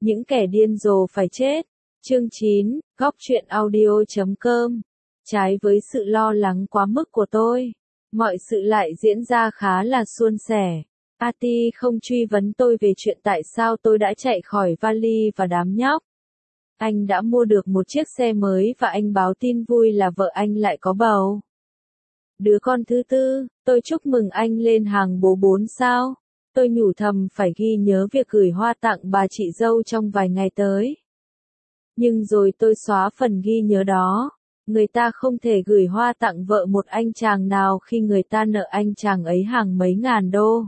Những kẻ điên rồ phải chết. Chương 9, Góc truyện audio.com. Trái với sự lo lắng quá mức của tôi, mọi sự lại diễn ra khá là suôn sẻ. Ati không truy vấn tôi về chuyện tại sao tôi đã chạy khỏi vali và đám nhóc. Anh đã mua được một chiếc xe mới và anh báo tin vui là vợ anh lại có bầu. Đứa con thứ tư, tôi chúc mừng anh lên hàng bố 4 sao. Tôi nhủ thầm phải ghi nhớ việc gửi hoa tặng bà chị dâu trong vài ngày tới. Nhưng rồi tôi xóa phần ghi nhớ đó. Người ta không thể gửi hoa tặng vợ một anh chàng nào khi người ta nợ anh chàng ấy hàng mấy ngàn đô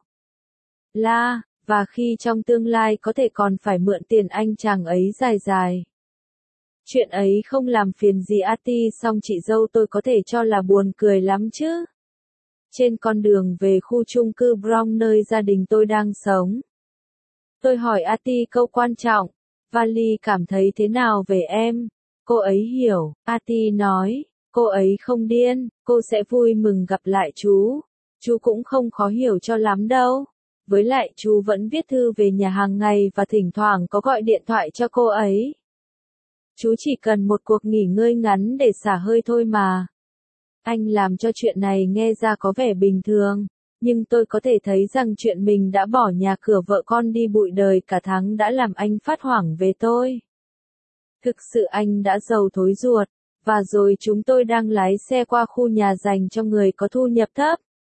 la, và khi trong tương lai có thể còn phải mượn tiền anh chàng ấy dài dài. Chuyện ấy không làm phiền gì Ati, song chị dâu tôi có thể cho là buồn cười lắm chứ. Trên con đường về khu chung cư Bronx nơi gia đình tôi đang sống, tôi hỏi Ati câu quan trọng: Vali cảm thấy thế nào về em? Cô ấy hiểu. Ati nói, cô ấy không điên, cô sẽ vui mừng gặp lại chú. Chú cũng không khó hiểu cho lắm đâu. Với lại chú vẫn viết thư về nhà hàng ngày và thỉnh thoảng có gọi điện thoại cho cô ấy. Chú chỉ cần một cuộc nghỉ ngơi ngắn để xả hơi thôi mà. Anh làm cho chuyện này nghe ra có vẻ bình thường, nhưng tôi có thể thấy rằng chuyện mình đã bỏ nhà cửa vợ con đi bụi đời cả tháng đã làm anh phát hoảng về tôi. Thực sự anh đã giàu thối ruột, và rồi chúng tôi đang lái xe qua khu nhà dành cho người có thu nhập thấp.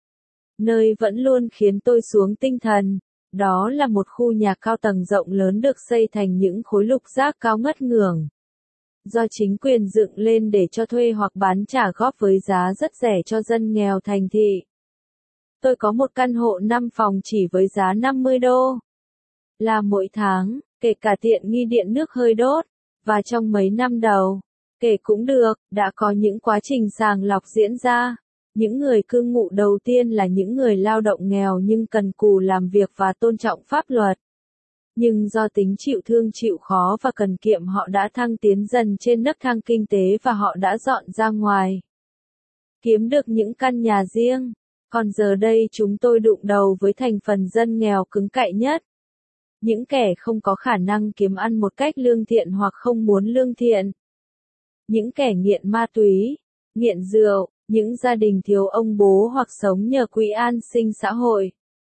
Nơi vẫn luôn khiến tôi xuống tinh thần, đó là một khu nhà cao tầng rộng lớn được xây thành những khối lục giác cao ngất ngưởng. Do chính quyền dựng lên để cho thuê hoặc bán trả góp với giá rất rẻ cho dân nghèo thành thị. Tôi có một căn hộ 5 phòng chỉ với giá 50 đô la mỗi tháng, kể cả tiện nghi điện nước hơi đốt, và trong mấy năm đầu, kể cũng được, đã có những quá trình sàng lọc diễn ra. Những người cư ngụ đầu tiên là những người lao động nghèo nhưng cần cù làm việc và tôn trọng pháp luật. Nhưng do tính chịu thương chịu khó và cần kiệm, họ đã thăng tiến dần trên nấc thang kinh tế và họ đã dọn ra ngoài, kiếm được những căn nhà riêng. Còn giờ đây chúng tôi đụng đầu với thành phần dân nghèo cứng cại nhất. Những kẻ không có khả năng kiếm ăn một cách lương thiện hoặc không muốn lương thiện. Những kẻ nghiện ma túy, nghiện rượu, những gia đình thiếu ông bố hoặc sống nhờ quỹ an sinh xã hội.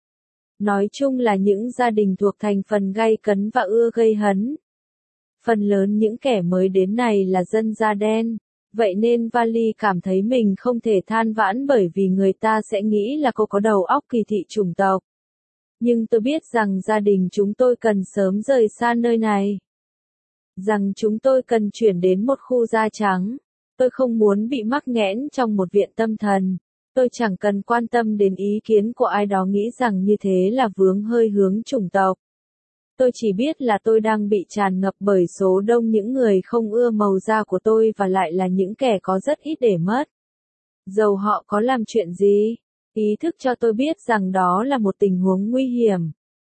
Nói chung là những gia đình thuộc thành phần gay cấn và ưa gây hấn. Phần lớn những kẻ mới đến này là dân da đen, vậy nên Vali cảm thấy mình không thể than vãn bởi vì người ta sẽ nghĩ là cô có đầu óc kỳ thị chủng tộc. Nhưng tôi biết rằng gia đình chúng tôi cần sớm rời xa nơi này. Rằng chúng tôi cần chuyển đến một khu da trắng. Tôi không muốn bị mắc nghẽn trong một viện tâm thần. Tôi chẳng cần quan tâm đến ý kiến của ai đó nghĩ rằng như thế là vướng hơi hướng chủng tộc. Tôi chỉ biết là tôi đang bị tràn ngập bởi số đông những người không ưa màu da của tôi và lại là những kẻ có rất ít để mất. Dầu họ có làm chuyện gì, ý thức cho tôi biết rằng đó là một tình huống nguy hiểm.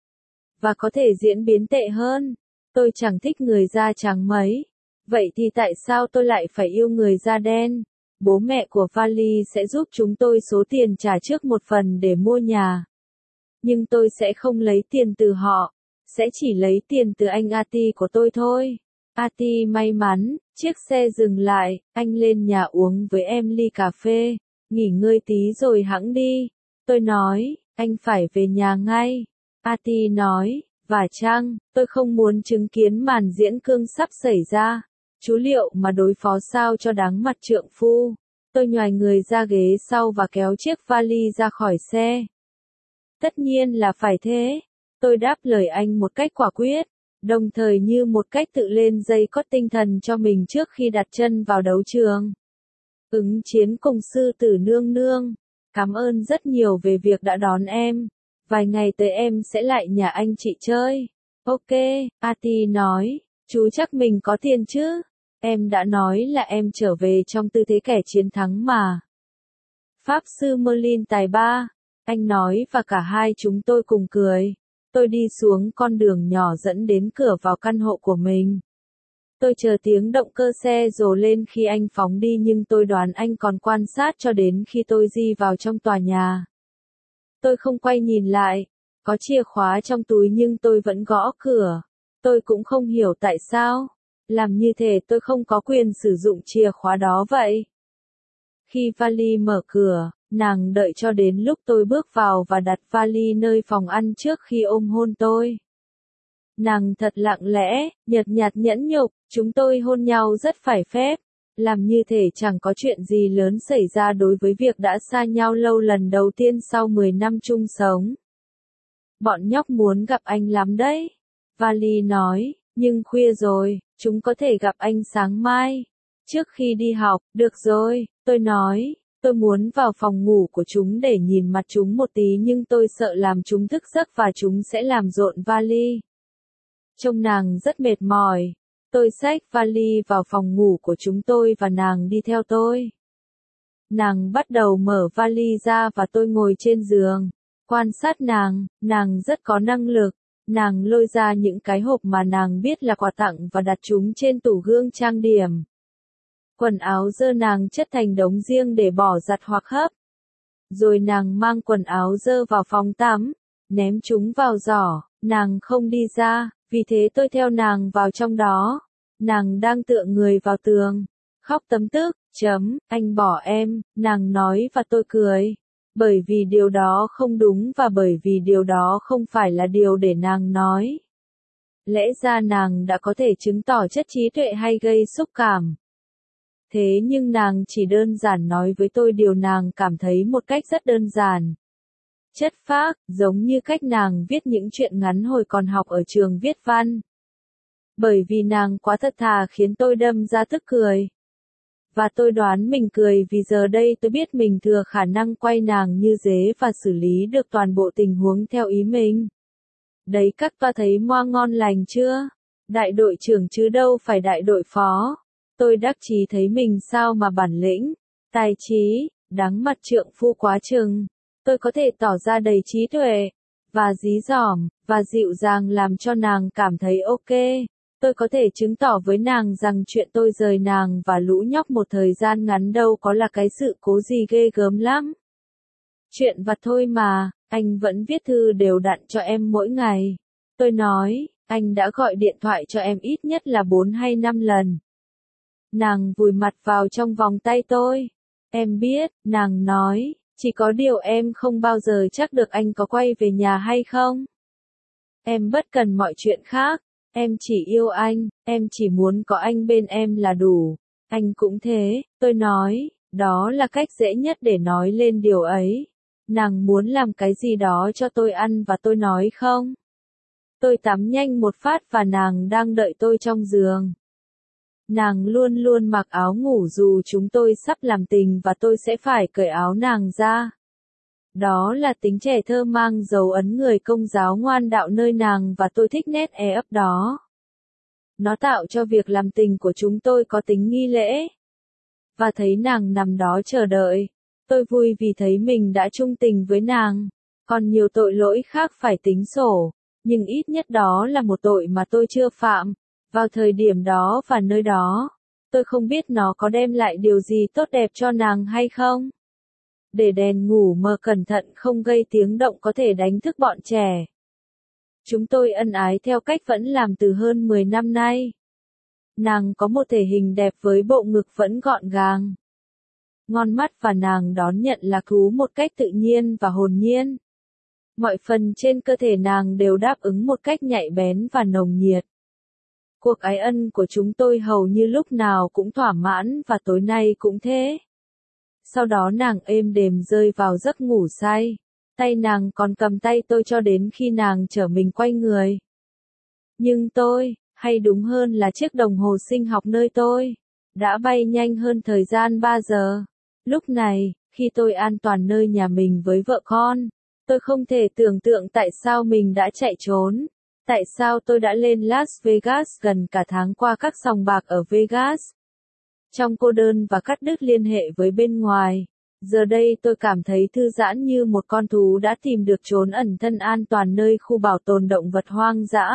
Và có thể diễn biến tệ hơn. Tôi chẳng thích người da trắng mấy. Vậy thì tại sao tôi lại phải yêu người da đen? Bố mẹ của Vali sẽ giúp chúng tôi số tiền trả trước một phần để mua nhà. Nhưng tôi sẽ không lấy tiền từ họ. Sẽ chỉ lấy tiền từ anh Ati của tôi thôi. Ati may mắn, chiếc xe dừng lại, anh lên nhà uống với em ly cà phê. Nghỉ ngơi tí rồi hẵng đi. Tôi nói, anh phải về nhà ngay. Ati nói, và chăng, tôi không muốn chứng kiến màn diễn cương sắp xảy ra. Chú liệu mà đối phó sao cho đáng mặt trượng phu. Tôi nhoài người ra ghế sau và kéo chiếc vali ra khỏi xe. Tất nhiên là phải thế. Tôi đáp lời anh một cách quả quyết, đồng thời như một cách tự lên dây cót tinh thần cho mình trước khi đặt chân vào đấu trường. Ứng chiến cùng sư tử nương nương. Cảm ơn rất nhiều về việc đã đón em. Vài ngày tới em sẽ lại nhà anh chị chơi. Ok, Ati nói, chú chắc mình có tiền chứ? Em đã nói là em trở về trong tư thế kẻ chiến thắng mà. Pháp sư Merlin tài ba, anh nói và cả hai chúng tôi cùng cười. Tôi đi xuống con đường nhỏ dẫn đến cửa vào căn hộ của mình. Tôi chờ tiếng động cơ xe rồ lên khi anh phóng đi nhưng tôi đoán anh còn quan sát cho đến khi tôi di vào trong tòa nhà. Tôi không quay nhìn lại, có chìa khóa trong túi nhưng tôi vẫn gõ cửa. Tôi cũng không hiểu tại sao. Làm như thế tôi không có quyền sử dụng chìa khóa đó vậy. Khi vali mở cửa, nàng đợi cho đến lúc tôi bước vào và đặt vali nơi phòng ăn trước khi ôm hôn tôi. Nàng thật lặng lẽ, nhợt nhạt nhẫn nhục, chúng tôi hôn nhau rất phải phép. Làm như thể chẳng có chuyện gì lớn xảy ra đối với việc đã xa nhau lâu lần đầu tiên sau 10 năm chung sống. Bọn nhóc muốn gặp anh lắm đấy. Vali nói, nhưng khuya rồi, chúng có thể gặp anh sáng mai. Trước khi đi học, được rồi, tôi nói, tôi muốn vào phòng ngủ của chúng để nhìn mặt chúng một tí nhưng tôi sợ làm chúng thức giấc và chúng sẽ làm rộn vali. Trông nàng rất mệt mỏi. Tôi xách vali vào phòng ngủ của chúng tôi và nàng đi theo tôi. Nàng bắt đầu mở vali ra và tôi ngồi trên giường. Quan sát nàng rất có năng lực. Nàng lôi ra những cái hộp mà nàng biết là quà tặng và đặt chúng trên tủ gương trang điểm. Quần áo dơ nàng chất thành đống riêng để bỏ giặt hoặc hấp. Rồi nàng mang quần áo dơ vào phòng tắm, ném chúng vào giỏ, nàng không đi ra, vì thế tôi theo nàng vào trong đó. Nàng đang tựa người vào tường, khóc tấm tức, anh bỏ em, nàng nói và tôi cười. Bởi vì điều đó không đúng và bởi vì điều đó không phải là điều để nàng nói. Lẽ ra nàng đã có thể chứng tỏ chất trí tuệ hay gây xúc cảm. Thế nhưng nàng chỉ đơn giản nói với tôi điều nàng cảm thấy một cách rất đơn giản. Chất phác, giống như cách nàng viết những chuyện ngắn hồi còn học ở trường viết văn. Bởi vì nàng quá thật thà khiến tôi đâm ra tức cười. Và tôi đoán mình cười vì giờ đây tôi biết mình thừa khả năng quay nàng như dế và xử lý được toàn bộ tình huống theo ý mình. Đấy các toa thấy moa ngon lành chưa? Đại đội trưởng chứ đâu phải đại đội phó. Tôi đắc chí thấy mình sao mà bản lĩnh, tài trí, đáng mặt trượng phu quá chừng. Tôi có thể tỏ ra đầy trí tuệ, và dí dỏm, và dịu dàng làm cho nàng cảm thấy ok. Tôi có thể chứng tỏ với nàng rằng chuyện tôi rời nàng và lũ nhóc một thời gian ngắn đâu có là cái sự cố gì ghê gớm lắm. Chuyện vặt thôi mà, anh vẫn viết thư đều đặn cho em mỗi ngày. Tôi nói, anh đã gọi điện thoại cho em ít nhất là 4 hay 5 lần. Nàng vùi mặt vào trong vòng tay tôi. Em biết, nàng nói, chỉ có điều em không bao giờ chắc được anh có quay về nhà hay không. Em bất cần mọi chuyện khác. Em chỉ yêu anh, em chỉ muốn có anh bên em là đủ. Anh cũng thế, tôi nói, đó là cách dễ nhất để nói lên điều ấy. Nàng muốn làm cái gì đó cho tôi ăn và tôi nói không. Tôi tắm nhanh một phát và nàng đang đợi tôi trong giường. Nàng luôn luôn mặc áo ngủ dù chúng tôi sắp làm tình và tôi sẽ phải cởi áo nàng ra. Đó là tính trẻ thơ mang dấu ấn người Công giáo ngoan đạo nơi nàng và tôi thích nét ấp đó. Nó tạo cho việc làm tình của chúng tôi có tính nghi lễ. Và thấy nàng nằm đó chờ đợi. Tôi vui vì thấy mình đã trung tình với nàng. Còn nhiều tội lỗi khác phải tính sổ. Nhưng ít nhất đó là một tội mà tôi chưa phạm. Vào thời điểm đó và nơi đó. Tôi không biết nó có đem lại điều gì tốt đẹp cho nàng hay không. Để đèn ngủ mờ cẩn thận không gây tiếng động có thể đánh thức bọn trẻ. Chúng tôi ân ái theo cách vẫn làm từ hơn 10 năm nay. Nàng có một thể hình đẹp với bộ ngực vẫn gọn gàng. Ngon mắt và nàng đón nhận lạc thú một cách tự nhiên và hồn nhiên. Mọi phần trên cơ thể nàng đều đáp ứng một cách nhạy bén và nồng nhiệt. Cuộc ái ân của chúng tôi hầu như lúc nào cũng thỏa mãn và tối nay cũng thế. Sau đó nàng êm đềm rơi vào giấc ngủ say. Tay nàng còn cầm tay tôi cho đến khi nàng trở mình quay người. Nhưng tôi, hay đúng hơn là chiếc đồng hồ sinh học nơi tôi, đã bay nhanh hơn thời gian 3 giờ. Lúc này, khi tôi an toàn nơi nhà mình với vợ con, tôi không thể tưởng tượng tại sao mình đã chạy trốn. Tại sao tôi đã lên Las Vegas gần cả tháng qua các sòng bạc ở Vegas. Trong cô đơn và cắt đứt liên hệ với bên ngoài. Giờ đây tôi cảm thấy thư giãn như một con thú đã tìm được chốn ẩn thân an toàn nơi khu bảo tồn động vật hoang dã.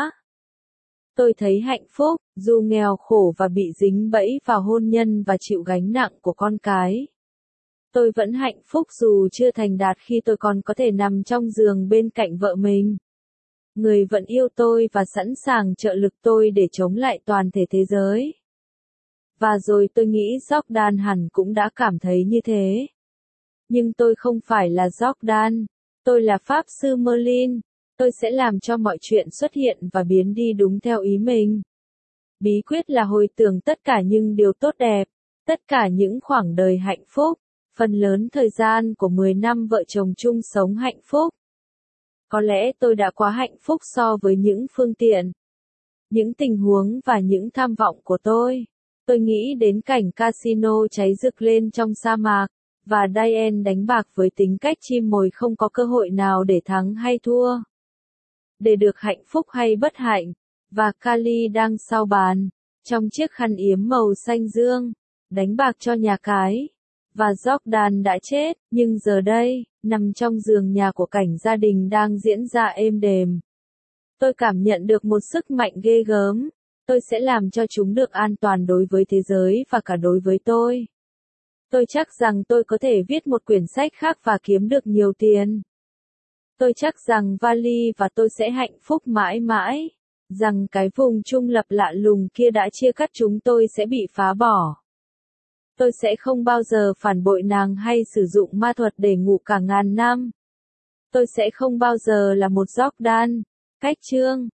Tôi thấy hạnh phúc, dù nghèo khổ và bị dính bẫy vào hôn nhân và chịu gánh nặng của con cái. Tôi vẫn hạnh phúc dù chưa thành đạt khi tôi còn có thể nằm trong giường bên cạnh vợ mình. Người vẫn yêu tôi và sẵn sàng trợ lực tôi để chống lại toàn thể thế giới. Và rồi tôi nghĩ Jordan hẳn cũng đã cảm thấy như thế. Nhưng tôi không phải là Jordan. Tôi là Pháp sư Merlin. Tôi sẽ làm cho mọi chuyện xuất hiện và biến đi đúng theo ý mình. Bí quyết là hồi tưởng tất cả những điều tốt đẹp, tất cả những khoảng đời hạnh phúc, phần lớn thời gian của 10 năm vợ chồng chung sống hạnh phúc. Có lẽ tôi đã quá hạnh phúc so với những phương tiện, những tình huống và những tham vọng của tôi. Tôi nghĩ đến cảnh casino cháy rực lên trong sa mạc, và Diane đánh bạc với tính cách chim mồi không có cơ hội nào để thắng hay thua. Để được hạnh phúc hay bất hạnh, và Kali đang sau bàn, trong chiếc khăn yếm màu xanh dương, đánh bạc cho nhà cái. Và Jordan đã chết, nhưng giờ đây, nằm trong giường nhà của cảnh gia đình đang diễn ra êm đềm. Tôi cảm nhận được một sức mạnh ghê gớm. Tôi sẽ làm cho chúng được an toàn đối với thế giới và cả đối với tôi. Tôi chắc rằng tôi có thể viết một quyển sách khác và kiếm được nhiều tiền. Tôi chắc rằng Vali và tôi sẽ hạnh phúc mãi mãi. Rằng cái vùng trung lập lạ lùng kia đã chia cắt chúng tôi sẽ bị phá bỏ. Tôi sẽ không bao giờ phản bội nàng hay sử dụng ma thuật để ngủ cả ngàn năm. Tôi sẽ không bao giờ là một Jordan. Cách chương